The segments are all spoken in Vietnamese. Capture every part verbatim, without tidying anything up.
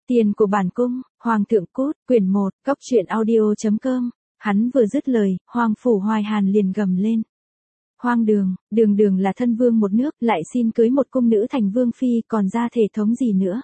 Tiền của bản cung, Hoàng thượng cút, quyển một, cóc truyện audio chấm com. Hắn vừa dứt lời, Hoàng Phủ Hoài Hàn liền gầm lên. Hoang đường, đường đường là thân vương một nước, lại xin cưới một cung nữ thành vương phi, còn ra thể thống gì nữa.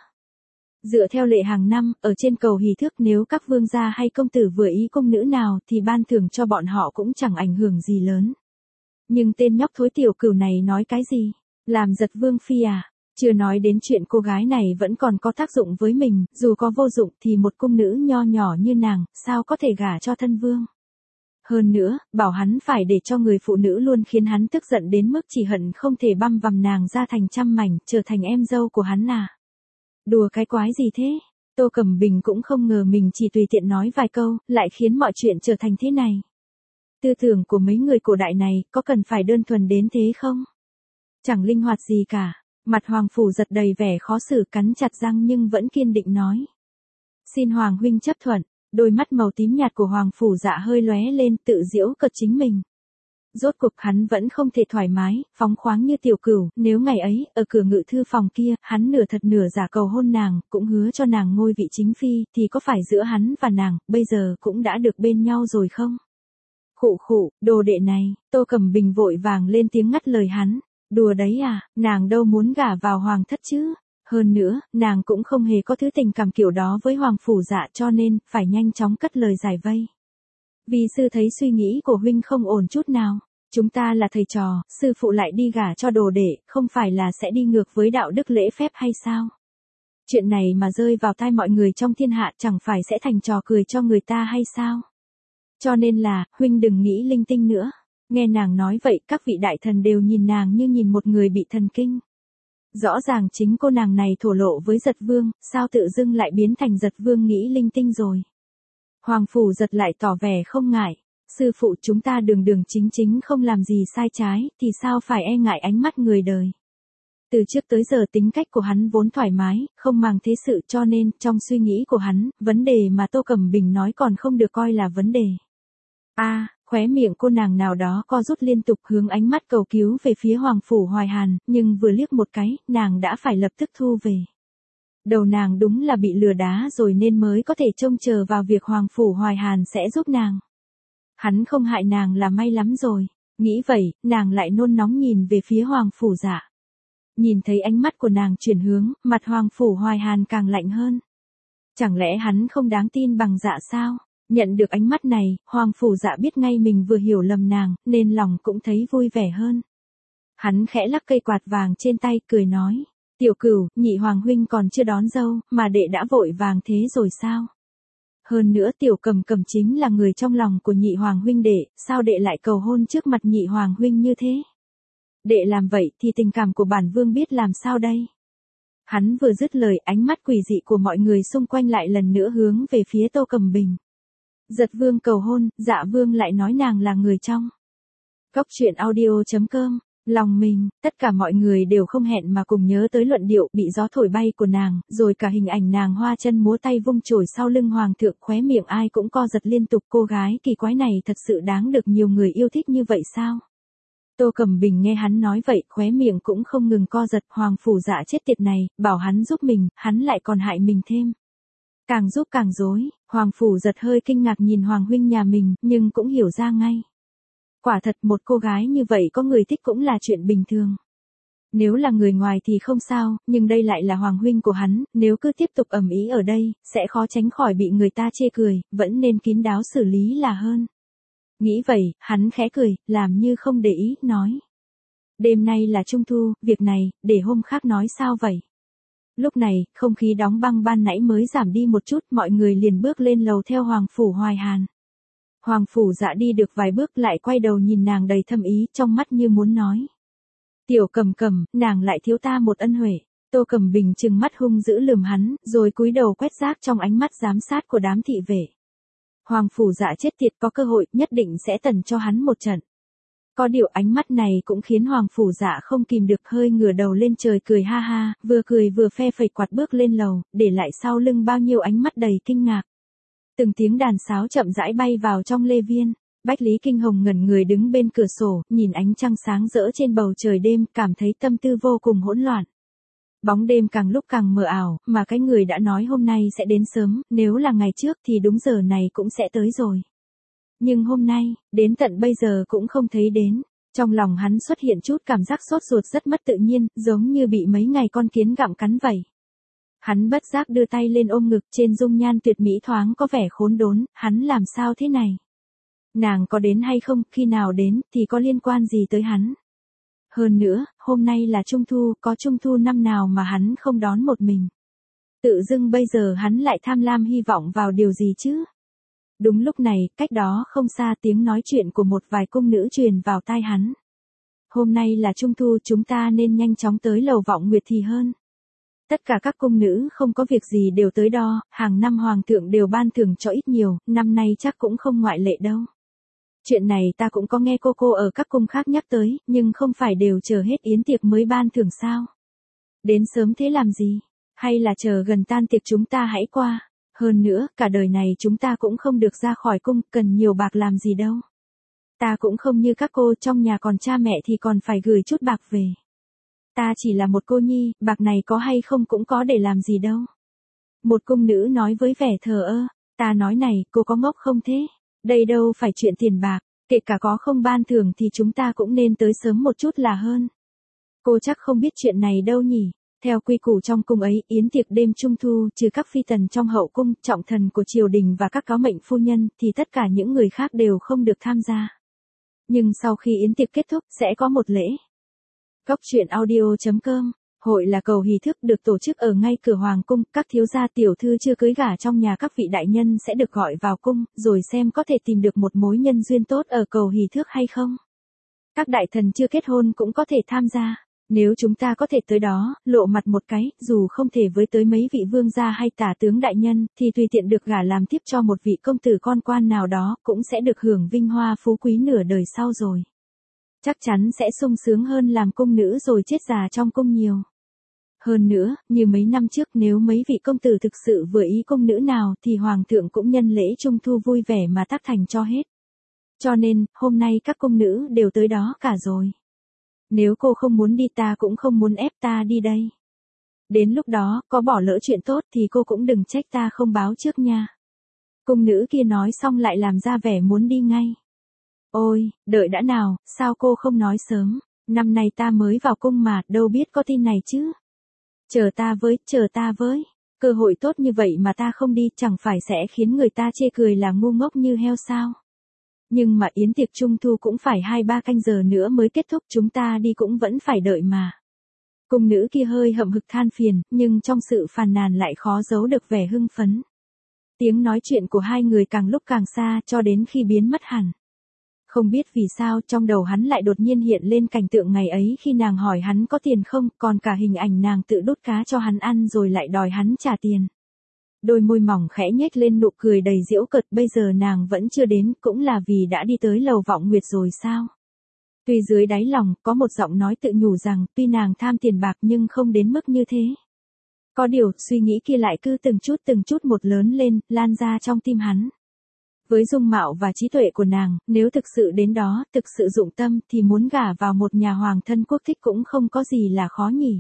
Dựa theo lệ hàng năm, ở trên cầu hỷ thước nếu các vương gia hay công tử vừa ý cung nữ nào thì ban thưởng cho bọn họ cũng chẳng ảnh hưởng gì lớn. Nhưng tên nhóc thối tiểu cửu này nói cái gì? Làm giật vương phi à? Chưa nói đến chuyện cô gái này vẫn còn có tác dụng với mình, dù có vô dụng thì một cung nữ nho nhỏ như nàng, sao có thể gả cho thân vương. Hơn nữa, bảo hắn phải để cho người phụ nữ luôn khiến hắn tức giận đến mức chỉ hận không thể băm vằm nàng ra thành trăm mảnh, trở thành em dâu của hắn à. Đùa cái quái gì thế? Tô Cẩm Bình cũng không ngờ mình chỉ tùy tiện nói vài câu, lại khiến mọi chuyện trở thành thế này. Tư tưởng của mấy người cổ đại này có cần phải đơn thuần đến thế không? Chẳng linh hoạt gì cả. Mặt Hoàng Phủ giật đầy vẻ khó xử, cắn chặt răng nhưng vẫn kiên định nói. Xin Hoàng huynh chấp thuận. Đôi mắt màu tím nhạt của Hoàng Phủ Dạ hơi lóe lên, tự giễu cợt chính mình. Rốt cuộc hắn vẫn không thể thoải mái, phóng khoáng như tiểu cửu, nếu ngày ấy, ở cửa ngự thư phòng kia, hắn nửa thật nửa giả cầu hôn nàng, cũng hứa cho nàng ngôi vị chính phi, thì có phải giữa hắn và nàng, bây giờ cũng đã được bên nhau rồi không? Khụ khụ, đồ đệ này, Tô Cẩm Bình vội vàng lên tiếng ngắt lời hắn. Đùa đấy à, nàng đâu muốn gả vào hoàng thất chứ. Hơn nữa, nàng cũng không hề có thứ tình cảm kiểu đó với Hoàng Phủ Dạ, cho nên, phải nhanh chóng cất lời giải vây. Vì sư thấy suy nghĩ của huynh không ổn chút nào. Chúng ta là thầy trò, sư phụ lại đi gả cho đồ đệ, không phải là sẽ đi ngược với đạo đức lễ phép hay sao? Chuyện này mà rơi vào tai mọi người trong thiên hạ chẳng phải sẽ thành trò cười cho người ta hay sao? Cho nên là, huynh đừng nghĩ linh tinh nữa. Nghe nàng nói vậy, các vị đại thần đều nhìn nàng như nhìn một người bị thần kinh. Rõ ràng chính cô nàng này thổ lộ với Giật Vương, sao tự dưng lại biến thành Giật Vương nghĩ linh tinh rồi. Hoàng Phủ Giật lại tỏ vẻ không ngại. Sư phụ chúng ta đường đường chính chính không làm gì sai trái, thì sao phải e ngại ánh mắt người đời. Từ trước tới giờ tính cách của hắn vốn thoải mái, không màng thế sự, cho nên, trong suy nghĩ của hắn, vấn đề mà Tô Cẩm Bình nói còn không được coi là vấn đề. A, à, khóe miệng cô nàng nào đó co rút liên tục, hướng ánh mắt cầu cứu về phía Hoàng Phủ Hoài Hàn, nhưng vừa liếc một cái, nàng đã phải lập tức thu về. Đầu nàng đúng là bị lừa đá rồi nên mới có thể trông chờ vào việc Hoàng Phủ Hoài Hàn sẽ giúp nàng. Hắn không hại nàng là may lắm rồi. Nghĩ vậy, nàng lại nôn nóng nhìn về phía Hoàng Phủ Dạ. Nhìn thấy ánh mắt của nàng chuyển hướng, mặt Hoàng Phủ Hoài Hàn càng lạnh hơn. Chẳng lẽ hắn không đáng tin bằng Dạ sao? Nhận được ánh mắt này, Hoàng Phủ Dạ biết ngay mình vừa hiểu lầm nàng, nên lòng cũng thấy vui vẻ hơn. Hắn khẽ lắc cây quạt vàng trên tay, cười nói. Tiểu Cửu, nhị hoàng huynh còn chưa đón dâu, mà đệ đã vội vàng thế rồi sao? Hơn nữa Tiểu Cầm Cầm chính là người trong lòng của nhị hoàng huynh đệ, sao đệ lại cầu hôn trước mặt nhị hoàng huynh như thế? Đệ làm vậy thì tình cảm của bản vương biết làm sao đây? Hắn vừa dứt lời, ánh mắt quỷ dị của mọi người xung quanh lại lần nữa hướng về phía Tô Cẩm Bình. Giật Vương cầu hôn, Dạ Vương lại nói nàng là người trong. Cóc truyện audio chấm com. Lòng mình, tất cả mọi người đều không hẹn mà cùng nhớ tới luận điệu bị gió thổi bay của nàng, rồi cả hình ảnh nàng hoa chân múa tay vung chổi sau lưng hoàng thượng, khóe miệng ai cũng co giật liên tục. Cô gái kỳ quái này thật sự đáng được nhiều người yêu thích như vậy sao? Tô Cẩm Bình nghe hắn nói vậy, khóe miệng cũng không ngừng co giật. Hoàng Phủ Dạ chết tiệt này, bảo hắn giúp mình, hắn lại còn hại mình thêm. Càng giúp càng rối. Hoàng Phủ Giật hơi kinh ngạc nhìn Hoàng huynh nhà mình, nhưng cũng hiểu ra ngay. Quả thật một cô gái như vậy có người thích cũng là chuyện bình thường. Nếu là người ngoài thì không sao, nhưng đây lại là hoàng huynh của hắn, nếu cứ tiếp tục ầm ĩ ở đây, sẽ khó tránh khỏi bị người ta chê cười, vẫn nên kín đáo xử lý là hơn. Nghĩ vậy, hắn khẽ cười, làm như không để ý, nói. Đêm nay là Trung Thu, việc này, để hôm khác nói sao vậy? Lúc này, không khí đóng băng ban nãy mới giảm đi một chút, mọi người liền bước lên lầu theo Hoàng Phủ Hoài Hàn. Hoàng Phủ Dạ đi được vài bước lại quay đầu nhìn nàng đầy thâm ý, trong mắt như muốn nói. Tiểu Cầm Cầm, nàng lại thiếu ta một ân huệ. Tô Cẩm Bình trừng mắt hung dữ lườm hắn, rồi cúi đầu quét rác trong ánh mắt giám sát của đám thị vệ. Hoàng Phủ Dạ chết tiệt, có cơ hội, nhất định sẽ tần cho hắn một trận. Có điều ánh mắt này cũng khiến Hoàng Phủ Dạ không kìm được, hơi ngửa đầu lên trời cười ha ha, vừa cười vừa phe phẩy quạt bước lên lầu, để lại sau lưng bao nhiêu ánh mắt đầy kinh ngạc. Từng tiếng đàn sáo chậm rãi bay vào trong lê viên. Bách Lý Kinh Hồng ngẩn người đứng bên cửa sổ, nhìn ánh trăng sáng rỡ trên bầu trời đêm, cảm thấy tâm tư vô cùng hỗn loạn. Bóng đêm càng lúc càng mờ ảo, mà cái người đã nói hôm nay sẽ đến sớm, nếu là ngày trước thì đúng giờ này cũng sẽ tới rồi. Nhưng hôm nay, đến tận bây giờ cũng không thấy đến. Trong lòng hắn xuất hiện chút cảm giác sốt ruột rất mất tự nhiên, giống như bị mấy ngày con kiến gặm cắn vậy. Hắn bất giác đưa tay lên ôm ngực, trên dung nhan tuyệt mỹ thoáng có vẻ khốn đốn, hắn làm sao thế này? Nàng có đến hay không, khi nào đến, thì có liên quan gì tới hắn? Hơn nữa, hôm nay là Trung Thu, có Trung Thu năm nào mà hắn không đón một mình. Tự dưng bây giờ hắn lại tham lam hy vọng vào điều gì chứ? Đúng lúc này, cách đó không xa tiếng nói chuyện của một vài cung nữ truyền vào tai hắn. Hôm nay là Trung Thu, chúng ta nên nhanh chóng tới lầu Vọng Nguyệt thì hơn. Tất cả các cung nữ không có việc gì đều tới đó, hàng năm hoàng thượng đều ban thưởng cho ít nhiều, năm nay chắc cũng không ngoại lệ đâu. Chuyện này ta cũng có nghe cô cô ở các cung khác nhắc tới, nhưng không phải đều chờ hết yến tiệc mới ban thưởng sao? Đến sớm thế làm gì? Hay là chờ gần tan tiệc chúng ta hãy qua? Hơn nữa, cả đời này chúng ta cũng không được ra khỏi cung, cần nhiều bạc làm gì đâu. Ta cũng không như các cô, trong nhà còn cha mẹ thì còn phải gửi chút bạc về. Ta chỉ là một cô nhi, bạc này có hay không cũng có để làm gì đâu. Một cung nữ nói với vẻ thờ ơ, ta nói này, cô có ngốc không thế? Đây đâu phải chuyện tiền bạc, kể cả có không ban thưởng thì chúng ta cũng nên tới sớm một chút là hơn. Cô chắc không biết chuyện này đâu nhỉ. Theo quy củ trong cung ấy, yến tiệc đêm Trung Thu, trừ các phi tần trong hậu cung, trọng thần của triều đình và các cáo mệnh phu nhân, thì tất cả những người khác đều không được tham gia. Nhưng sau khi yến tiệc kết thúc, sẽ có một lễ. Cốc truyện audio chấm com. Hội là cầu hỷ thức được tổ chức ở ngay cửa hoàng cung, các thiếu gia tiểu thư chưa cưới gả trong nhà các vị đại nhân sẽ được gọi vào cung, rồi xem có thể tìm được một mối nhân duyên tốt ở cầu hỷ thước hay không. Các đại thần chưa kết hôn cũng có thể tham gia. Nếu chúng ta có thể tới đó, lộ mặt một cái, dù không thể với tới mấy vị vương gia hay tả tướng đại nhân, thì tùy tiện được gả làm tiếp cho một vị công tử con quan nào đó, cũng sẽ được hưởng vinh hoa phú quý nửa đời sau rồi. Chắc chắn sẽ sung sướng hơn làm cung nữ rồi chết già trong cung nhiều. Hơn nữa, như mấy năm trước nếu mấy vị công tử thực sự vừa ý cung nữ nào thì hoàng thượng cũng nhân lễ Trung Thu vui vẻ mà tác thành cho hết. Cho nên, hôm nay các cung nữ đều tới đó cả rồi. Nếu cô không muốn đi ta cũng không muốn ép ta đi đây. Đến lúc đó, có bỏ lỡ chuyện tốt thì cô cũng đừng trách ta không báo trước nha. Cung nữ kia nói xong lại làm ra vẻ muốn đi ngay. Ôi, đợi đã nào, sao cô không nói sớm, năm nay ta mới vào cung mà, đâu biết có tin này chứ. Chờ ta với, chờ ta với, cơ hội tốt như vậy mà ta không đi chẳng phải sẽ khiến người ta chê cười là ngu ngốc như heo sao. Nhưng mà yến tiệc Trung Thu cũng phải hai ba canh giờ nữa mới kết thúc, chúng ta đi cũng vẫn phải đợi mà. Cung nữ kia hơi hậm hực than phiền, nhưng trong sự phàn nàn lại khó giấu được vẻ hưng phấn. Tiếng nói chuyện của hai người càng lúc càng xa cho đến khi biến mất hẳn. Không biết vì sao trong đầu hắn lại đột nhiên hiện lên cảnh tượng ngày ấy khi nàng hỏi hắn có tiền không, còn cả hình ảnh nàng tự đút cá cho hắn ăn rồi lại đòi hắn trả tiền. Đôi môi mỏng khẽ nhếch lên nụ cười đầy giễu cợt, bây giờ nàng vẫn chưa đến, cũng là vì đã đi tới lầu Vọng Nguyệt rồi sao? Tuy dưới đáy lòng, có một giọng nói tự nhủ rằng, tuy nàng tham tiền bạc nhưng không đến mức như thế. Có điều, suy nghĩ kia lại cứ từng chút từng chút một lớn lên, lan ra trong tim hắn. Với dung mạo và trí tuệ của nàng, nếu thực sự đến đó, thực sự dụng tâm, thì muốn gả vào một nhà hoàng thân quốc thích cũng không có gì là khó nhỉ.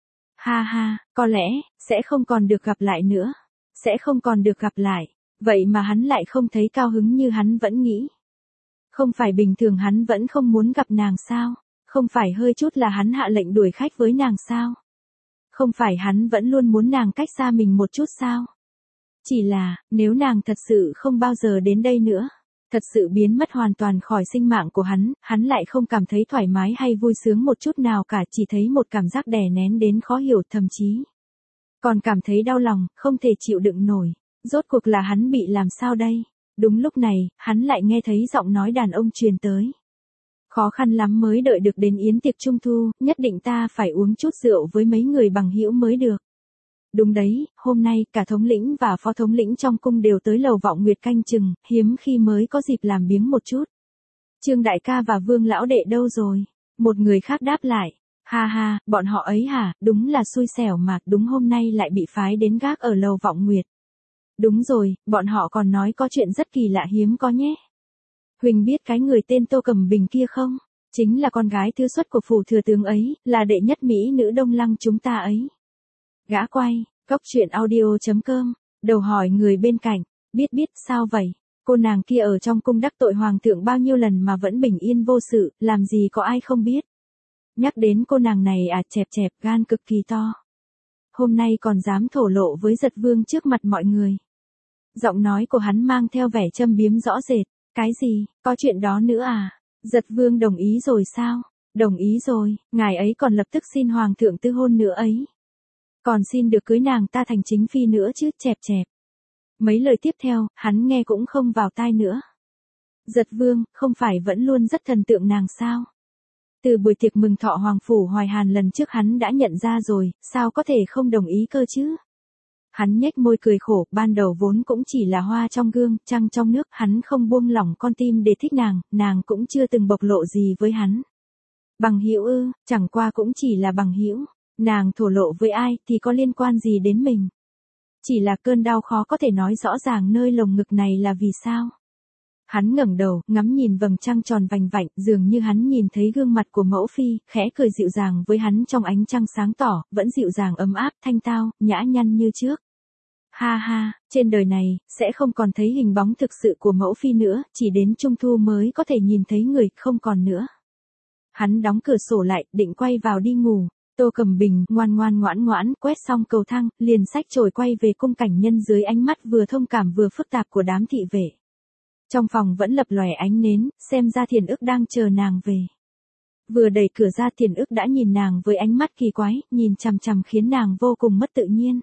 Ha ha, có lẽ, sẽ không còn được gặp lại nữa. Sẽ không còn được gặp lại. Vậy mà hắn lại không thấy cao hứng như hắn vẫn nghĩ. Không phải bình thường hắn vẫn không muốn gặp nàng sao? Không phải hơi chút là hắn hạ lệnh đuổi khách với nàng sao? Không phải hắn vẫn luôn muốn nàng cách xa mình một chút sao? Chỉ là, nếu nàng thật sự không bao giờ đến đây nữa, thật sự biến mất hoàn toàn khỏi sinh mạng của hắn, hắn lại không cảm thấy thoải mái hay vui sướng một chút nào cả, chỉ thấy một cảm giác đè nén đến khó hiểu, thậm chí còn cảm thấy đau lòng, không thể chịu đựng nổi. Rốt cuộc là hắn bị làm sao đây? Đúng lúc này, hắn lại nghe thấy giọng nói đàn ông truyền tới. Khó khăn lắm mới đợi được đến yến tiệc Trung Thu, nhất định ta phải uống chút rượu với mấy người bằng hữu mới được. Đúng đấy, hôm nay cả thống lĩnh và phó thống lĩnh trong cung đều tới lầu Vọng Nguyệt canh chừng, hiếm khi mới có dịp làm biếng một chút. Trương đại ca và Vương lão đệ đâu rồi? Một người khác đáp lại. Ha ha, bọn họ ấy hả, đúng là xui xẻo mà, đúng hôm nay lại bị phái đến gác ở lầu Vọng Nguyệt. Đúng rồi, bọn họ còn nói có chuyện rất kỳ lạ hiếm có nhé. Huỳnh biết cái người tên Tô Cẩm Bình kia không? Chính là con gái thứ xuất của phủ thừa tướng ấy, là đệ nhất mỹ nữ Đông Lăng chúng ta ấy. Gã quay, cốc truyện audio chấm com, đầu hỏi người bên cạnh, biết biết sao vậy? Cô nàng kia ở trong cung đắc tội hoàng thượng bao nhiêu lần mà vẫn bình yên vô sự, làm gì có ai không biết. Nhắc đến cô nàng này à, chẹp chẹp, gan cực kỳ to. Hôm nay còn dám thổ lộ với Giật Vương trước mặt mọi người. Giọng nói của hắn mang theo vẻ châm biếm rõ rệt. Cái gì, có chuyện đó nữa à? Giật Vương đồng ý rồi sao? Đồng ý rồi, ngài ấy còn lập tức xin hoàng thượng tư hôn nữa ấy. Còn xin được cưới nàng ta thành chính phi nữa chứ, chẹp chẹp. Mấy lời tiếp theo, hắn nghe cũng không vào tai nữa. Giật Vương, không phải vẫn luôn rất thần tượng nàng sao? Từ buổi tiệc mừng thọ Hoàng Phủ Hoài Hàn lần trước hắn đã nhận ra rồi, sao có thể không đồng ý cơ chứ? Hắn nhếch môi cười khổ, ban đầu vốn cũng chỉ là hoa trong gương, trăng trong nước, hắn không buông lỏng con tim để thích nàng, nàng cũng chưa từng bộc lộ gì với hắn. Bằng hữu ư, chẳng qua cũng chỉ là bằng hữu, nàng thổ lộ với ai thì có liên quan gì đến mình. Chỉ là cơn đau khó có thể nói rõ ràng nơi lồng ngực này là vì sao. Hắn ngẩng đầu, ngắm nhìn vầng trăng tròn vành vạnh, dường như hắn nhìn thấy gương mặt của mẫu phi, khẽ cười dịu dàng với hắn trong ánh trăng sáng tỏ, vẫn dịu dàng ấm áp, thanh tao, nhã nhặn như trước. Ha ha, trên đời này, sẽ không còn thấy hình bóng thực sự của mẫu phi nữa, chỉ đến trung thu mới có thể nhìn thấy người, không còn nữa. Hắn đóng cửa sổ lại, định quay vào đi ngủ. Tô Cẩm Bình ngoan ngoan ngoãn ngoãn quét xong cầu thang, liền xách chổi quay về cung cảnh nhân dưới ánh mắt vừa thông cảm vừa phức tạp của đám thị vệ. Trong phòng vẫn lập lòe ánh nến, xem ra Thiền Ức đang chờ nàng về. Vừa đẩy cửa ra Thiền Ức đã nhìn nàng với ánh mắt kỳ quái, nhìn chằm chằm khiến nàng vô cùng mất tự nhiên.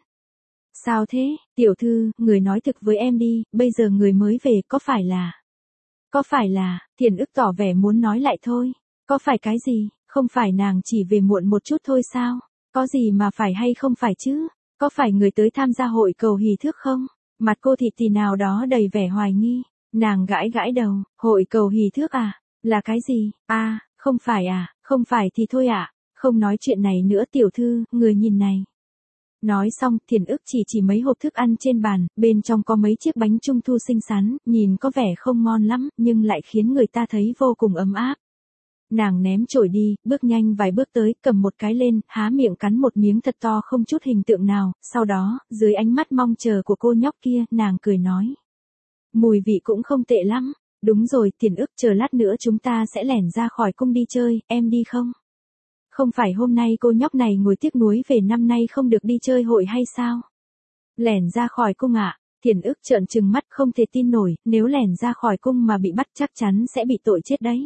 Sao thế, tiểu thư, người nói thực với em đi, bây giờ người mới về, có phải là... Có phải là, Thiền Ức tỏ vẻ muốn nói lại thôi. Có phải cái gì, không phải nàng chỉ về muộn một chút thôi sao? Có gì mà phải hay không phải chứ? Có phải người tới tham gia hội cầu hỷ thước không? Mặt cô thị tỳ nào đó đầy vẻ hoài nghi. Nàng gãi gãi đầu, hội cầu hỷ thước à? Là cái gì? À, không phải à, không phải thì thôi ạ. À. Không nói chuyện này nữa tiểu thư, người nhìn này. Nói xong, Thiền Ức chỉ chỉ mấy hộp thức ăn trên bàn, bên trong có mấy chiếc bánh trung thu xinh xắn, nhìn có vẻ không ngon lắm, nhưng lại khiến người ta thấy vô cùng ấm áp. Nàng ném chổi đi, bước nhanh vài bước tới, cầm một cái lên, há miệng cắn một miếng thật to không chút hình tượng nào, sau đó, dưới ánh mắt mong chờ của cô nhóc kia, nàng cười nói. Mùi vị cũng không tệ lắm, đúng rồi, Thiền Ức, chờ lát nữa chúng ta sẽ lẻn ra khỏi cung đi chơi, em đi không? Không phải hôm nay cô nhóc này ngồi tiếc nuối về năm nay không được đi chơi hội hay sao? Lẻn ra khỏi cung ạ, à? Thiền Ức trợn trừng mắt không thể tin nổi, nếu lẻn ra khỏi cung mà bị bắt chắc chắn sẽ bị tội chết đấy.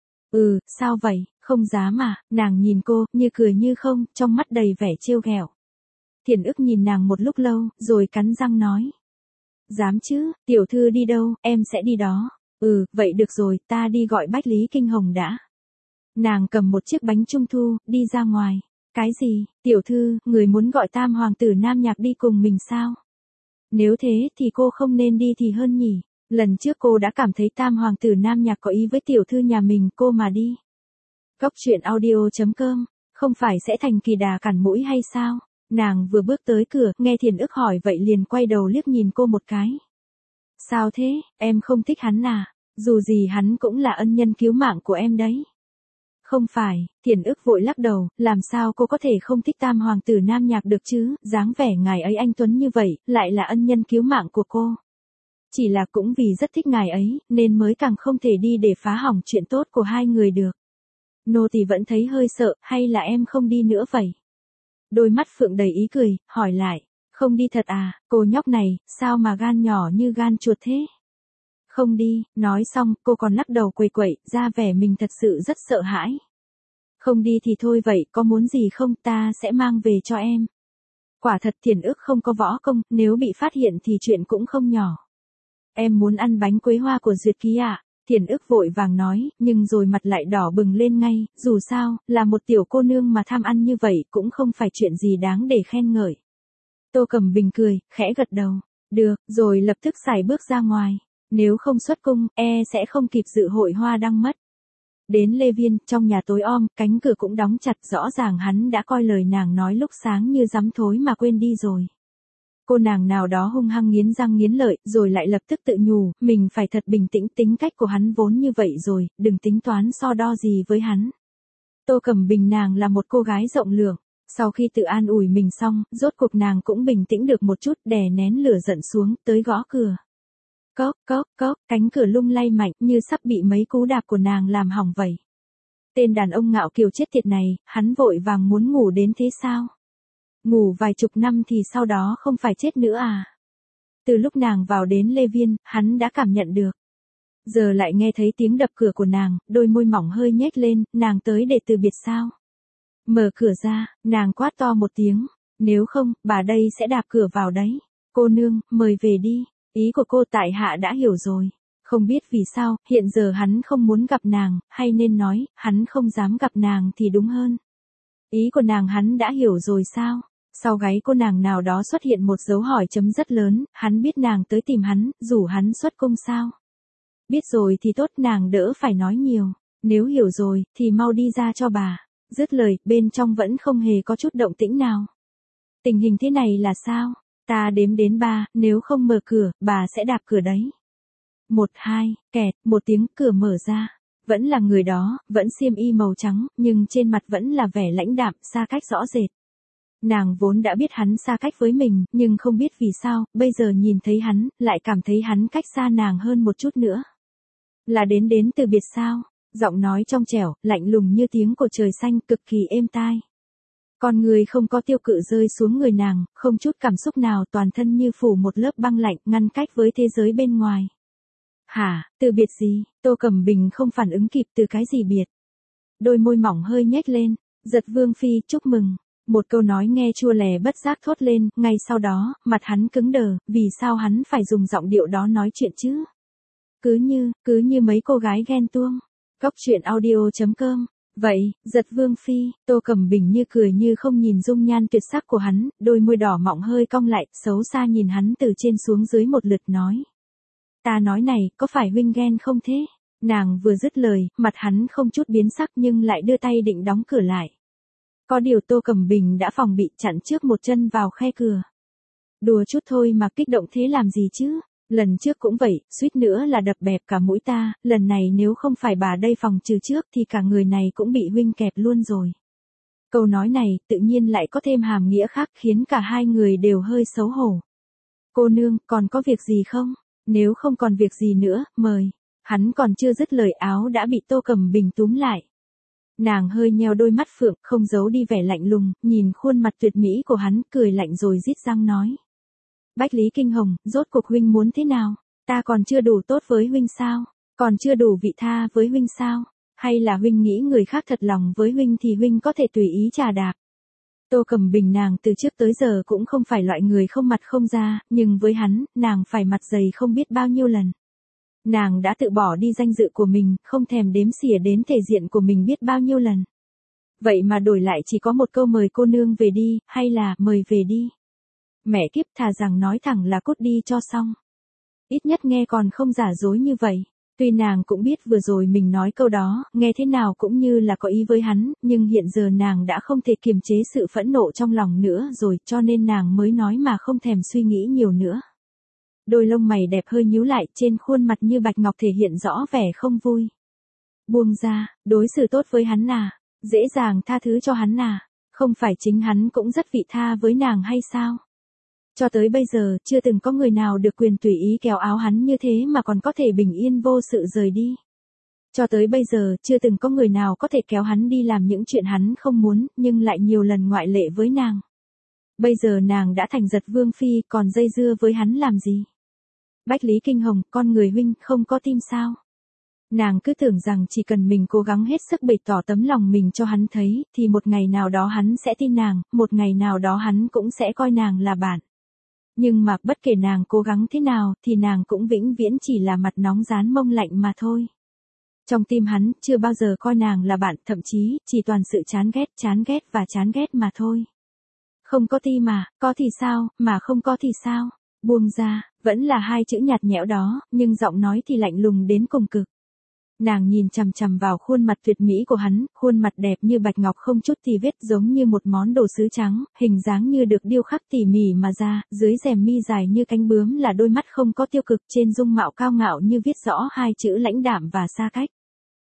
Ừ, sao vậy, không dám à, nàng nhìn cô, như cười như không, trong mắt đầy vẻ trêu ghẹo. Thiền Ức nhìn nàng một lúc lâu, rồi cắn răng nói. Dám chứ, tiểu thư đi đâu, em sẽ đi đó. Ừ, vậy được rồi, ta đi gọi Bách Lý Kinh Hồng đã. Nàng cầm một chiếc bánh trung thu, đi ra ngoài. Cái gì, tiểu thư, người muốn gọi tam hoàng tử Nam Nhạc đi cùng mình sao? Nếu thế thì cô không nên đi thì hơn nhỉ. Lần trước cô đã cảm thấy tam hoàng tử Nam Nhạc có ý với tiểu thư nhà mình, cô mà đi. Cốc truyện audio chấm com, không phải sẽ thành kỳ đà cản mũi hay sao? Nàng vừa bước tới cửa, nghe Thiền Ức hỏi vậy liền quay đầu liếc nhìn cô một cái. Sao thế, em không thích hắn à? Dù gì hắn cũng là ân nhân cứu mạng của em đấy. Không phải, Thiền Ức vội lắc đầu, làm sao cô có thể không thích tam hoàng tử Nam Nhạc được chứ, dáng vẻ ngài ấy anh tuấn như vậy, lại là ân nhân cứu mạng của cô. Chỉ là cũng vì rất thích ngài ấy, nên mới càng không thể đi để phá hỏng chuyện tốt của hai người được. Nô tỳ vẫn thấy hơi sợ, hay là em không đi nữa vậy? Đôi mắt Phượng đầy ý cười, hỏi lại, không đi thật à, cô nhóc này, sao mà gan nhỏ như gan chuột thế? Không đi, nói xong, cô còn lắc đầu quẩy quẩy, ra vẻ mình thật sự rất sợ hãi. Không đi thì thôi vậy, có muốn gì không, ta sẽ mang về cho em. Quả thật Thiền Ức không có võ công, nếu bị phát hiện thì chuyện cũng không nhỏ. Em muốn ăn bánh quế hoa của Duyệt Ký ạ. À? Thiền Ức vội vàng nói, nhưng rồi mặt lại đỏ bừng lên ngay, dù sao, là một tiểu cô nương mà tham ăn như vậy cũng không phải chuyện gì đáng để khen ngợi. Tô Cẩm Bình cười, khẽ gật đầu. Được, rồi lập tức xài bước ra ngoài. Nếu không xuất cung, e sẽ không kịp dự hội hoa đăng mất. Đến Lê Viên, trong nhà tối om, cánh cửa cũng đóng chặt, rõ ràng hắn đã coi lời nàng nói lúc sáng như dám thối mà quên đi rồi. Cô nàng nào đó hung hăng nghiến răng nghiến lợi, rồi lại lập tức tự nhủ, mình phải thật bình tĩnh, tính cách của hắn vốn như vậy rồi, đừng tính toán so đo gì với hắn. Tô Cẩm Bình nàng là một cô gái rộng lượng, Sau khi tự an ủi mình xong, rốt cuộc nàng cũng bình tĩnh được một chút, đè nén lửa giận xuống, tới gõ cửa. Cốc, cốc, cốc, cánh cửa lung lay mạnh như sắp bị mấy cú đạp của nàng làm hỏng vậy. Tên đàn ông ngạo kiều chết tiệt này, hắn vội vàng muốn ngủ đến thế sao? Ngủ vài chục năm thì sau đó không phải chết nữa à? Từ lúc nàng vào đến Lê Viên, hắn đã cảm nhận được. Giờ lại nghe thấy tiếng đập cửa của nàng, đôi môi mỏng hơi nhếch lên, nàng tới để từ biệt sao? Mở cửa ra, nàng quát to một tiếng, nếu không, bà đây sẽ đạp cửa vào đấy. Cô nương, mời về đi, ý của cô tại hạ đã hiểu rồi. Không biết vì sao, hiện giờ hắn không muốn gặp nàng, hay nên nói, hắn không dám gặp nàng thì đúng hơn. Ý của nàng hắn đã hiểu rồi sao? Sau gáy cô nàng nào đó xuất hiện một dấu hỏi chấm rất lớn, hắn biết nàng tới tìm hắn, rủ hắn xuất cung sao? Biết rồi thì tốt, nàng đỡ phải nói nhiều, nếu hiểu rồi, thì mau đi ra cho bà. Dứt lời, bên trong vẫn không hề có chút động tĩnh nào. Tình hình thế này là sao? Ta đếm đến ba, nếu không mở cửa, bà sẽ đạp cửa đấy. Một hai, kẹt, một tiếng cửa mở ra. Vẫn là người đó, vẫn xiêm y màu trắng, nhưng trên mặt vẫn là vẻ lãnh đạm, xa cách rõ rệt. Nàng vốn đã biết hắn xa cách với mình, nhưng không biết vì sao, bây giờ nhìn thấy hắn, lại cảm thấy hắn cách xa nàng hơn một chút nữa. Là đến đến từ biệt sao? Giọng nói trong trẻo, lạnh lùng như tiếng của trời xanh, cực kỳ êm tai. Con người không có tiêu cự rơi xuống người nàng, không chút cảm xúc nào, toàn thân như phủ một lớp băng lạnh, ngăn cách với thế giới bên ngoài. Hả, từ biệt gì? Tô Cẩm Bình không phản ứng kịp, từ cái gì biệt? Đôi môi mỏng hơi nhếch lên, giật Vương Phi, chúc mừng. Một câu nói nghe chua lè bất giác thốt lên, ngay sau đó, mặt hắn cứng đờ, vì sao hắn phải dùng giọng điệu đó nói chuyện chứ? Cứ như, cứ như mấy cô gái ghen tuông. Cốc truyện audio chấm com. Vậy, giật Vương Phi, Tô Cẩm Bình như cười như không nhìn dung nhan tuyệt sắc của hắn, đôi môi đỏ mọng hơi cong lại, xấu xa nhìn hắn từ trên xuống dưới một lượt nói. Ta nói này, có phải huynh ghen không thế? Nàng vừa dứt lời, mặt hắn không chút biến sắc nhưng lại đưa tay định đóng cửa lại. Có điều Tô Cẩm Bình đã phòng bị, chặn trước một chân vào khe cửa. Đùa chút thôi mà kích động thế làm gì chứ? Lần trước cũng vậy, suýt nữa là đập bẹp cả mũi ta, lần này nếu không phải bà đây phòng trừ trước thì cả người này cũng bị huynh kẹp luôn rồi. Câu nói này tự nhiên lại có thêm hàm nghĩa khác khiến cả hai người đều hơi xấu hổ. Cô nương, còn có việc gì không? Nếu không còn việc gì nữa, mời. Hắn còn chưa dứt lời áo đã bị Tô Cẩm Bình túm lại. Nàng hơi nheo đôi mắt phượng, không giấu đi vẻ lạnh lùng, nhìn khuôn mặt tuyệt mỹ của hắn, cười lạnh rồi rít răng nói. Bách Lý Kinh Hồng, rốt cuộc huynh muốn thế nào? Ta còn chưa đủ tốt với huynh sao? Còn chưa đủ vị tha với huynh sao? Hay là huynh nghĩ người khác thật lòng với huynh thì huynh có thể tùy ý trà đạp? Tô Cẩm Bình nàng từ trước tới giờ cũng không phải loại người không mặt không da, nhưng với hắn, nàng phải mặt dày không biết bao nhiêu lần. Nàng đã tự bỏ đi danh dự của mình, không thèm đếm xỉa đến thể diện của mình biết bao nhiêu lần. Vậy mà đổi lại chỉ có một câu mời cô nương về đi, hay là mời về đi. Mẹ kiếp, thà rằng nói thẳng là cút đi cho xong. Ít nhất nghe còn không giả dối như vậy. Tuy nàng cũng biết vừa rồi mình nói câu đó, nghe thế nào cũng như là có ý với hắn, nhưng hiện giờ nàng đã không thể kiềm chế sự phẫn nộ trong lòng nữa rồi, cho nên nàng mới nói mà không thèm suy nghĩ nhiều nữa. Đôi lông mày đẹp hơi nhíu lại, trên khuôn mặt như bạch ngọc thể hiện rõ vẻ không vui. Buông ra, đối xử tốt với hắn à? Dễ dàng tha thứ cho hắn à? Không phải chính hắn cũng rất vị tha với nàng hay sao? Cho tới bây giờ, chưa từng có người nào được quyền tùy ý kéo áo hắn như thế mà còn có thể bình yên vô sự rời đi. Cho tới bây giờ, chưa từng có người nào có thể kéo hắn đi làm những chuyện hắn không muốn, nhưng lại nhiều lần ngoại lệ với nàng. Bây giờ nàng đã thành giật Vương Phi, còn dây dưa với hắn làm gì? Bách Lý Kinh Hồng, con người huynh, không có tim sao? Nàng cứ tưởng rằng chỉ cần mình cố gắng hết sức bày tỏ tấm lòng mình cho hắn thấy, thì một ngày nào đó hắn sẽ tin nàng, một ngày nào đó hắn cũng sẽ coi nàng là bạn. Nhưng mà bất kể nàng cố gắng thế nào, thì nàng cũng vĩnh viễn chỉ là mặt nóng rán mông lạnh mà thôi. Trong tim hắn, chưa bao giờ coi nàng là bạn, thậm chí, chỉ toàn sự chán ghét, chán ghét và chán ghét mà thôi. Không có tim mà, có thì sao, mà không có thì sao? Buông ra, vẫn là hai chữ nhạt nhẽo đó, nhưng giọng nói thì lạnh lùng đến cùng cực. Nàng nhìn chằm chằm vào khuôn mặt tuyệt mỹ của hắn, khuôn mặt đẹp như bạch ngọc không chút tì vết, giống như một món đồ sứ trắng, hình dáng như được điêu khắc tỉ mỉ mà ra, dưới rèm mi dài như cánh bướm là đôi mắt không có tiêu cực, trên dung mạo cao ngạo như viết rõ hai chữ lãnh đạm và xa cách.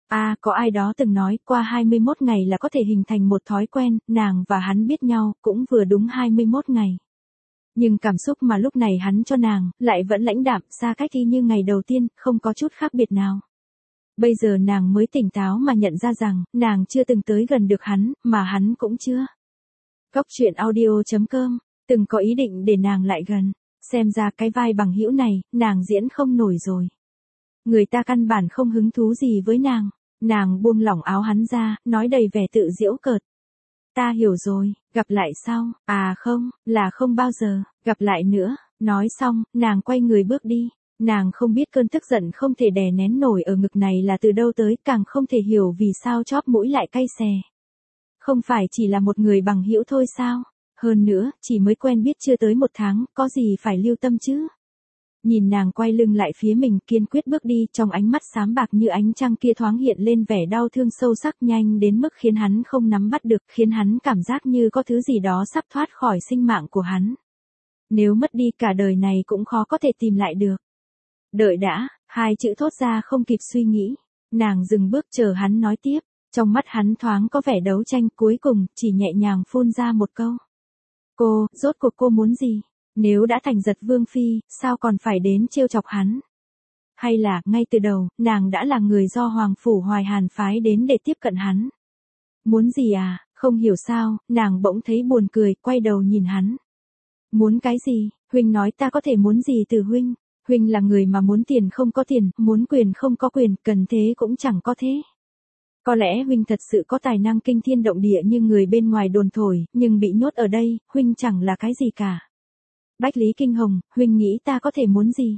À, có ai đó từng nói qua hai mươi mốt ngày là có thể hình thành một thói quen, nàng và hắn biết nhau cũng vừa đúng hai mươi mốt ngày. Nhưng cảm xúc mà lúc này hắn cho nàng, lại vẫn lãnh đạm, xa cách y như ngày đầu tiên, không có chút khác biệt nào. Bây giờ nàng mới tỉnh táo mà nhận ra rằng, nàng chưa từng tới gần được hắn, mà hắn cũng chưa. Góc truyện audio chấm com, từng có ý định để nàng lại gần, xem ra cái vai bằng hữu này, nàng diễn không nổi rồi. Người ta căn bản không hứng thú gì với nàng, nàng buông lỏng áo hắn ra, nói đầy vẻ tự giễu cợt. Ta hiểu rồi, gặp lại sau, à không, là không bao giờ, gặp lại nữa, nói xong, nàng quay người bước đi. Nàng không biết cơn tức giận không thể đè nén nổi ở ngực này là từ đâu tới, càng không thể hiểu vì sao chóp mũi lại cay xè. Không phải chỉ là một người bằng hữu thôi sao? Hơn nữa, chỉ mới quen biết chưa tới một tháng, có gì phải lưu tâm chứ? Nhìn nàng quay lưng lại phía mình, kiên quyết bước đi, trong ánh mắt xám bạc như ánh trăng kia thoáng hiện lên vẻ đau thương sâu sắc, nhanh đến mức khiến hắn không nắm bắt được, khiến hắn cảm giác như có thứ gì đó sắp thoát khỏi sinh mạng của hắn. Nếu mất đi cả đời này cũng khó có thể tìm lại được. Đợi đã, hai chữ thốt ra không kịp suy nghĩ. Nàng dừng bước chờ hắn nói tiếp. Trong mắt hắn thoáng có vẻ đấu tranh, cuối cùng, chỉ nhẹ nhàng phun ra một câu. Cô, rốt cuộc cô muốn gì? Nếu đã thành Giật Vương Phi, sao còn phải đến trêu chọc hắn? Hay là, ngay từ đầu, nàng đã là người do Hoàng Phủ Hoài Hàn phái đến để tiếp cận hắn? Muốn gì à? Không hiểu sao, nàng bỗng thấy buồn cười, quay đầu nhìn hắn. Muốn cái gì? Huynh nói ta có thể muốn gì từ huynh? Huynh là người mà muốn tiền không có tiền, muốn quyền không có quyền, cần thế cũng chẳng có thế. Có lẽ huynh thật sự có tài năng kinh thiên động địa như người bên ngoài đồn thổi, nhưng bị nhốt ở đây, huynh chẳng là cái gì cả. Bách Lý Kinh Hồng, huynh nghĩ ta có thể muốn gì?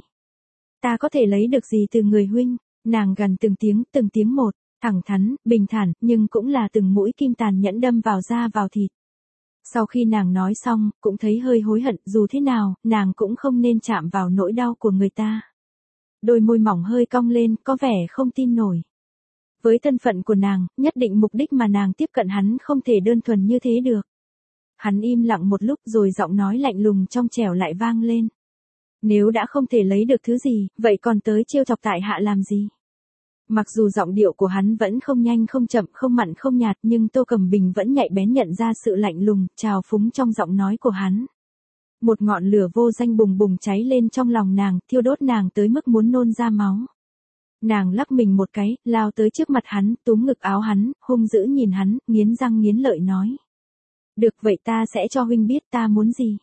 Ta có thể lấy được gì từ người huynh? Nàng gần từng tiếng, từng tiếng một, thẳng thắn, bình thản, nhưng cũng là từng mũi kim tàn nhẫn đâm vào da vào thịt. Sau khi nàng nói xong, cũng thấy hơi hối hận, dù thế nào, nàng cũng không nên chạm vào nỗi đau của người ta. Đôi môi mỏng hơi cong lên, có vẻ không tin nổi. Với thân phận của nàng, nhất định mục đích mà nàng tiếp cận hắn không thể đơn thuần như thế được. Hắn im lặng một lúc rồi giọng nói lạnh lùng trong trẻo lại vang lên. Nếu đã không thể lấy được thứ gì, vậy còn tới trêu chọc tại hạ làm gì? Mặc dù giọng điệu của hắn vẫn không nhanh không chậm, không mặn không nhạt, nhưng Tô Cẩm Bình vẫn nhạy bén nhận ra sự lạnh lùng, trào phúng trong giọng nói của hắn. Một ngọn lửa vô danh bùng bùng cháy lên trong lòng nàng, thiêu đốt nàng tới mức muốn nôn ra máu. Nàng lắc mình một cái, lao tới trước mặt hắn, túm ngực áo hắn, hung dữ nhìn hắn, nghiến răng nghiến lợi nói. Được vậy ta sẽ cho huynh biết ta muốn gì.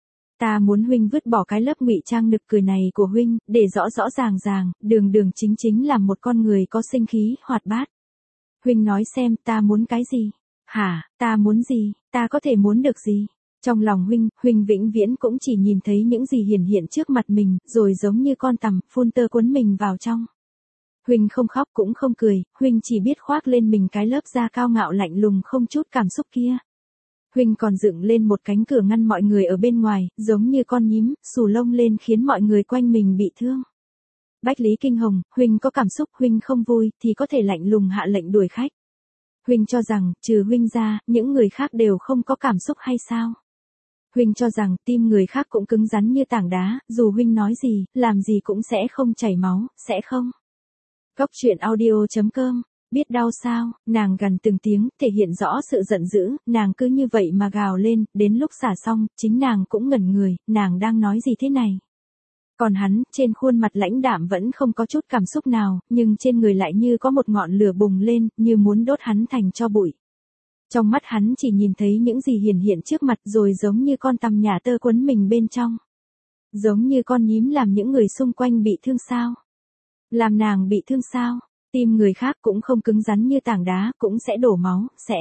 Ta muốn huynh vứt bỏ cái lớp ngụy trang nực cười này của huynh, để rõ rõ ràng ràng, đường đường chính chính là một con người có sinh khí, hoạt bát. Huynh nói xem ta muốn cái gì? Hả, ta muốn gì, ta có thể muốn được gì? Trong lòng huynh, huynh vĩnh viễn cũng chỉ nhìn thấy những gì hiển hiện trước mặt mình, rồi giống như con tằm, phun tơ cuốn mình vào trong. Huynh không khóc cũng không cười, huynh chỉ biết khoác lên mình cái lớp da cao ngạo lạnh lùng không chút cảm xúc kia. Huynh còn dựng lên một cánh cửa ngăn mọi người ở bên ngoài, giống như con nhím, xù lông lên khiến mọi người quanh mình bị thương. Bách Lý Kinh Hồng, huynh có cảm xúc, huynh không vui, thì có thể lạnh lùng hạ lệnh đuổi khách. Huynh cho rằng, trừ huynh ra, những người khác đều không có cảm xúc hay sao? Huynh cho rằng, tim người khác cũng cứng rắn như tảng đá, dù huynh nói gì, làm gì cũng sẽ không chảy máu, sẽ không? Góc truyện audio chấm com, biết đau sao, nàng gần từng tiếng, thể hiện rõ sự giận dữ, nàng cứ như vậy mà gào lên, đến lúc xả xong, chính nàng cũng ngẩn người, nàng đang nói gì thế này? Còn hắn, trên khuôn mặt lãnh đạm vẫn không có chút cảm xúc nào, nhưng trên người lại như có một ngọn lửa bùng lên, như muốn đốt hắn thành tro bụi. Trong mắt hắn chỉ nhìn thấy những gì hiển hiện trước mặt rồi giống như con tằm nhả tơ quấn mình bên trong. Giống như con nhím làm những người xung quanh bị thương sao? Làm nàng bị thương sao? Tim người khác cũng không cứng rắn như tảng đá, cũng sẽ đổ máu, sẽ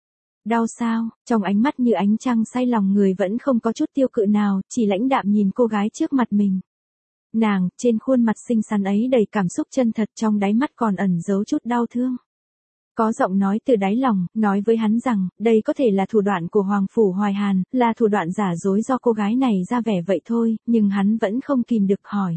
đau sao? Trong ánh mắt như ánh trăng say lòng người vẫn không có chút tiêu cự nào, chỉ lãnh đạm nhìn cô gái trước mặt mình. Nàng, trên khuôn mặt xinh xắn ấy đầy cảm xúc chân thật, trong đáy mắt còn ẩn giấu chút đau thương. Có giọng nói từ đáy lòng, nói với hắn rằng, đây có thể là thủ đoạn của Hoàng Phủ Hoài Hàn, là thủ đoạn giả dối do cô gái này ra vẻ vậy thôi, nhưng hắn vẫn không kìm được hỏi.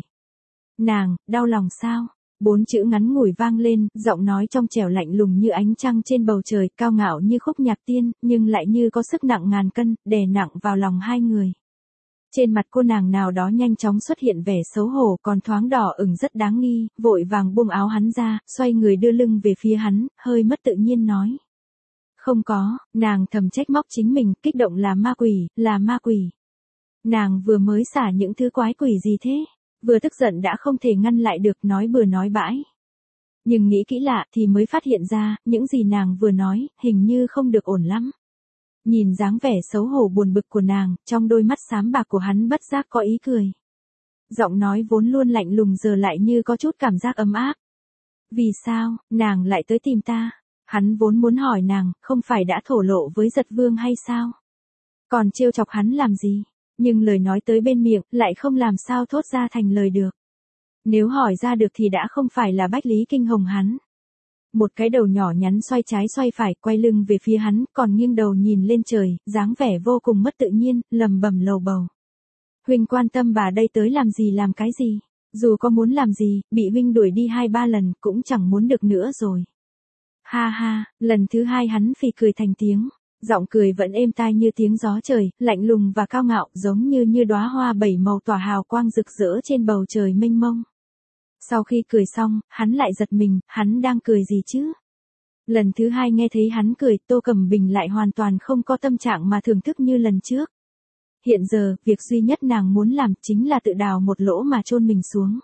Nàng, đau lòng sao? Bốn chữ ngắn ngủi vang lên, giọng nói trong trẻo lạnh lùng như ánh trăng trên bầu trời, cao ngạo như khúc nhạc tiên, nhưng lại như có sức nặng ngàn cân, đè nặng vào lòng hai người. Trên mặt cô nàng nào đó nhanh chóng xuất hiện vẻ xấu hổ còn thoáng đỏ ửng rất đáng nghi, vội vàng buông áo hắn ra, xoay người đưa lưng về phía hắn, hơi mất tự nhiên nói. Không có, nàng thầm trách móc chính mình, kích động là ma quỷ, là ma quỷ. Nàng vừa mới xả những thứ quái quỷ gì thế? Vừa tức giận đã không thể ngăn lại được, nói bừa nói bãi. Nhưng nghĩ kỹ lại thì mới phát hiện ra, những gì nàng vừa nói, hình như không được ổn lắm. Nhìn dáng vẻ xấu hổ buồn bực của nàng, trong đôi mắt xám bạc của hắn bất giác có ý cười. Giọng nói vốn luôn lạnh lùng giờ lại như có chút cảm giác ấm áp. Vì sao, nàng lại tới tìm ta? Hắn vốn muốn hỏi nàng, không phải đã thổ lộ với Giật Vương hay sao? Còn trêu chọc hắn làm gì? Nhưng lời nói tới bên miệng, lại không làm sao thốt ra thành lời được. Nếu hỏi ra được thì đã không phải là Bách Lý Kinh Hồng hắn. Một cái đầu nhỏ nhắn xoay trái xoay phải, quay lưng về phía hắn, còn nghiêng đầu nhìn lên trời, dáng vẻ vô cùng mất tự nhiên, lầm bầm lầu bầu. Huynh quan tâm bà đây tới làm gì làm cái gì? Dù có muốn làm gì, bị huynh đuổi đi hai ba lần, cũng chẳng muốn được nữa rồi. Ha ha, lần thứ hai hắn phì cười thành tiếng. Giọng cười vẫn êm tai như tiếng gió trời, lạnh lùng và cao ngạo, giống như như đóa hoa bảy màu tỏa hào quang rực rỡ trên bầu trời mênh mông. Sau khi cười xong, hắn lại giật mình, hắn đang cười gì chứ? Lần thứ hai nghe thấy hắn cười, Tô Cẩm Bình lại hoàn toàn không có tâm trạng mà thưởng thức như lần trước. Hiện giờ, việc duy nhất nàng muốn làm chính là tự đào một lỗ mà chôn mình xuống.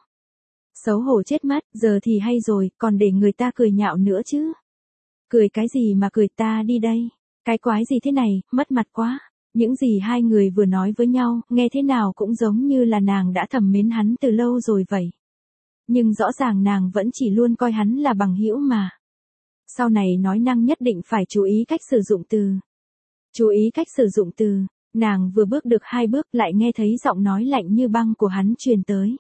Xấu hổ chết mất, giờ thì hay rồi, còn để người ta cười nhạo nữa chứ? Cười cái gì mà cười, ta đi đây? Cái quái gì thế này, mất mặt quá. Những gì hai người vừa nói với nhau, nghe thế nào cũng giống như là nàng đã thầm mến hắn từ lâu rồi vậy. Nhưng rõ ràng nàng vẫn chỉ luôn coi hắn là bằng hữu mà. Sau này nói năng nhất định phải chú ý cách sử dụng từ. Chú ý cách sử dụng từ, nàng vừa bước được hai bước lại nghe thấy giọng nói lạnh như băng của hắn truyền tới.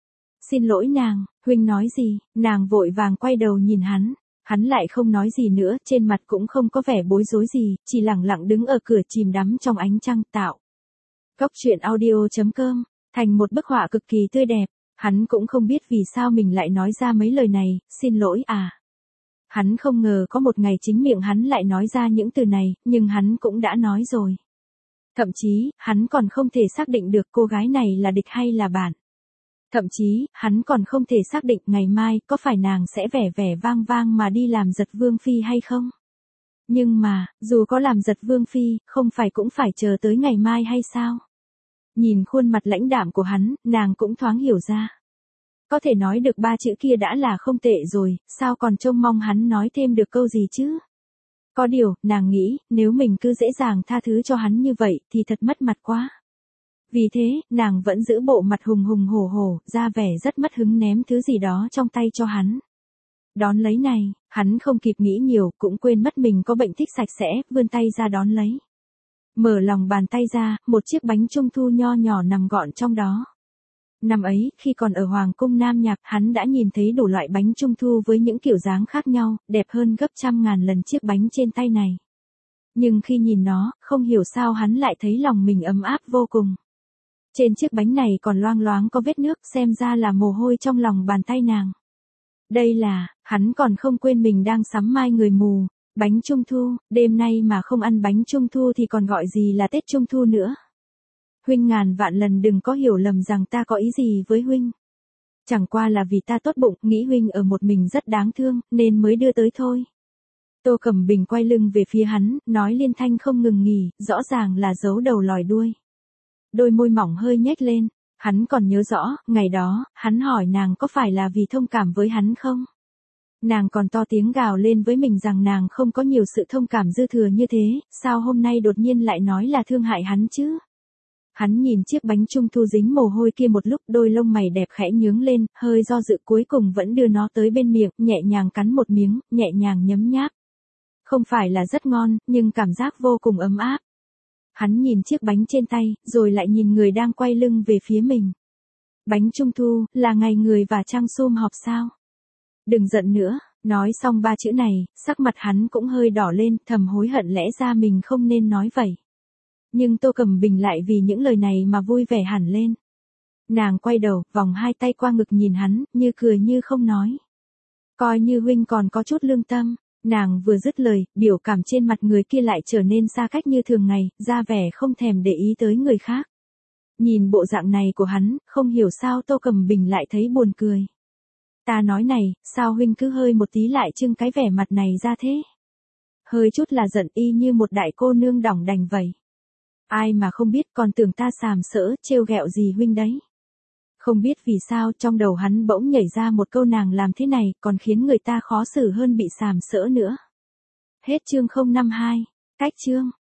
Xin lỗi nàng, huynh nói gì? Nàng vội vàng quay đầu nhìn hắn. Hắn lại không nói gì nữa, trên mặt cũng không có vẻ bối rối gì, chỉ lặng lặng đứng ở cửa chìm đắm trong ánh trăng tạo. Góc truyện audio chấm com, thành một bức họa cực kỳ tươi đẹp, hắn cũng không biết vì sao mình lại nói ra mấy lời này, xin lỗi à. Hắn không ngờ có một ngày chính miệng hắn lại nói ra những từ này, nhưng hắn cũng đã nói rồi. Thậm chí, hắn còn không thể xác định được cô gái này là địch hay là bạn. Thậm chí, hắn còn không thể xác định ngày mai có phải nàng sẽ vẻ vẻ vang vang mà đi làm Giật Vương Phi hay không. Nhưng mà, dù có làm Giật Vương Phi, không phải cũng phải chờ tới ngày mai hay sao? Nhìn khuôn mặt lãnh đạm của hắn, nàng cũng thoáng hiểu ra. Có thể nói được ba chữ kia đã là không tệ rồi, sao còn trông mong hắn nói thêm được câu gì chứ? Có điều, nàng nghĩ, nếu mình cứ dễ dàng tha thứ cho hắn như vậy thì thật mất mặt quá. Vì thế, nàng vẫn giữ bộ mặt hùng hùng hổ hổ, ra vẻ rất mất hứng ném thứ gì đó trong tay cho hắn. Đón lấy này, hắn không kịp nghĩ nhiều, cũng quên mất mình có bệnh thích sạch sẽ, vươn tay ra đón lấy. Mở lòng bàn tay ra, một chiếc bánh trung thu nho nhỏ nằm gọn trong đó. Năm ấy, khi còn ở Hoàng cung Nam Nhạc, hắn đã nhìn thấy đủ loại bánh trung thu với những kiểu dáng khác nhau, đẹp hơn gấp trăm ngàn lần chiếc bánh trên tay này. Nhưng khi nhìn nó, không hiểu sao hắn lại thấy lòng mình ấm áp vô cùng. Trên chiếc bánh này còn loang loáng có vết nước, xem ra là mồ hôi trong lòng bàn tay nàng. Đây là, hắn còn không quên mình đang sắm mai người mù, bánh trung thu, đêm nay mà không ăn bánh trung thu thì còn gọi gì là Tết Trung Thu nữa. Huynh ngàn vạn lần đừng có hiểu lầm rằng ta có ý gì với huynh. Chẳng qua là vì ta tốt bụng, nghĩ huynh ở một mình rất đáng thương, nên mới đưa tới thôi. Tô Cẩm Bình quay lưng về phía hắn, nói liên thanh không ngừng nghỉ, rõ ràng là giấu đầu lòi đuôi. Đôi môi mỏng hơi nhếch lên, hắn còn nhớ rõ, ngày đó, hắn hỏi nàng có phải là vì thông cảm với hắn không? Nàng còn to tiếng gào lên với mình rằng nàng không có nhiều sự thông cảm dư thừa như thế, sao hôm nay đột nhiên lại nói là thương hại hắn chứ? Hắn nhìn chiếc bánh trung thu dính mồ hôi kia một lúc, đôi lông mày đẹp khẽ nhướng lên, hơi do dự cuối cùng vẫn đưa nó tới bên miệng, nhẹ nhàng cắn một miếng, nhẹ nhàng nhấm nháp. Không phải là rất ngon, nhưng cảm giác vô cùng ấm áp. Hắn nhìn chiếc bánh trên tay, rồi lại nhìn người đang quay lưng về phía mình. Bánh trung thu, là ngày người và Trang sum họp sao? Đừng giận nữa, nói xong ba chữ này, sắc mặt hắn cũng hơi đỏ lên, thầm hối hận lẽ ra mình không nên nói vậy. Nhưng Tô Cẩm Bình lại vì những lời này mà vui vẻ hẳn lên. Nàng quay đầu, vòng hai tay qua ngực nhìn hắn, như cười như không nói. Coi như huynh còn có chút lương tâm. Nàng vừa dứt lời, biểu cảm trên mặt người kia lại trở nên xa cách như thường ngày, ra vẻ không thèm để ý tới người khác. Nhìn bộ dạng này của hắn, không hiểu sao Tô Cẩm Bình lại thấy buồn cười. Ta nói này, sao huynh cứ hơi một tí lại trưng cái vẻ mặt này ra thế? Hơi chút là giận y như một đại cô nương đỏng đành vậy. Ai mà không biết, còn tưởng ta sàm sỡ, trêu ghẹo gì huynh đấy. Không biết vì sao trong đầu hắn bỗng nhảy ra một câu nàng làm thế này còn khiến người ta khó xử hơn bị sàm sỡ nữa. Hết chương không năm hai, cách chương.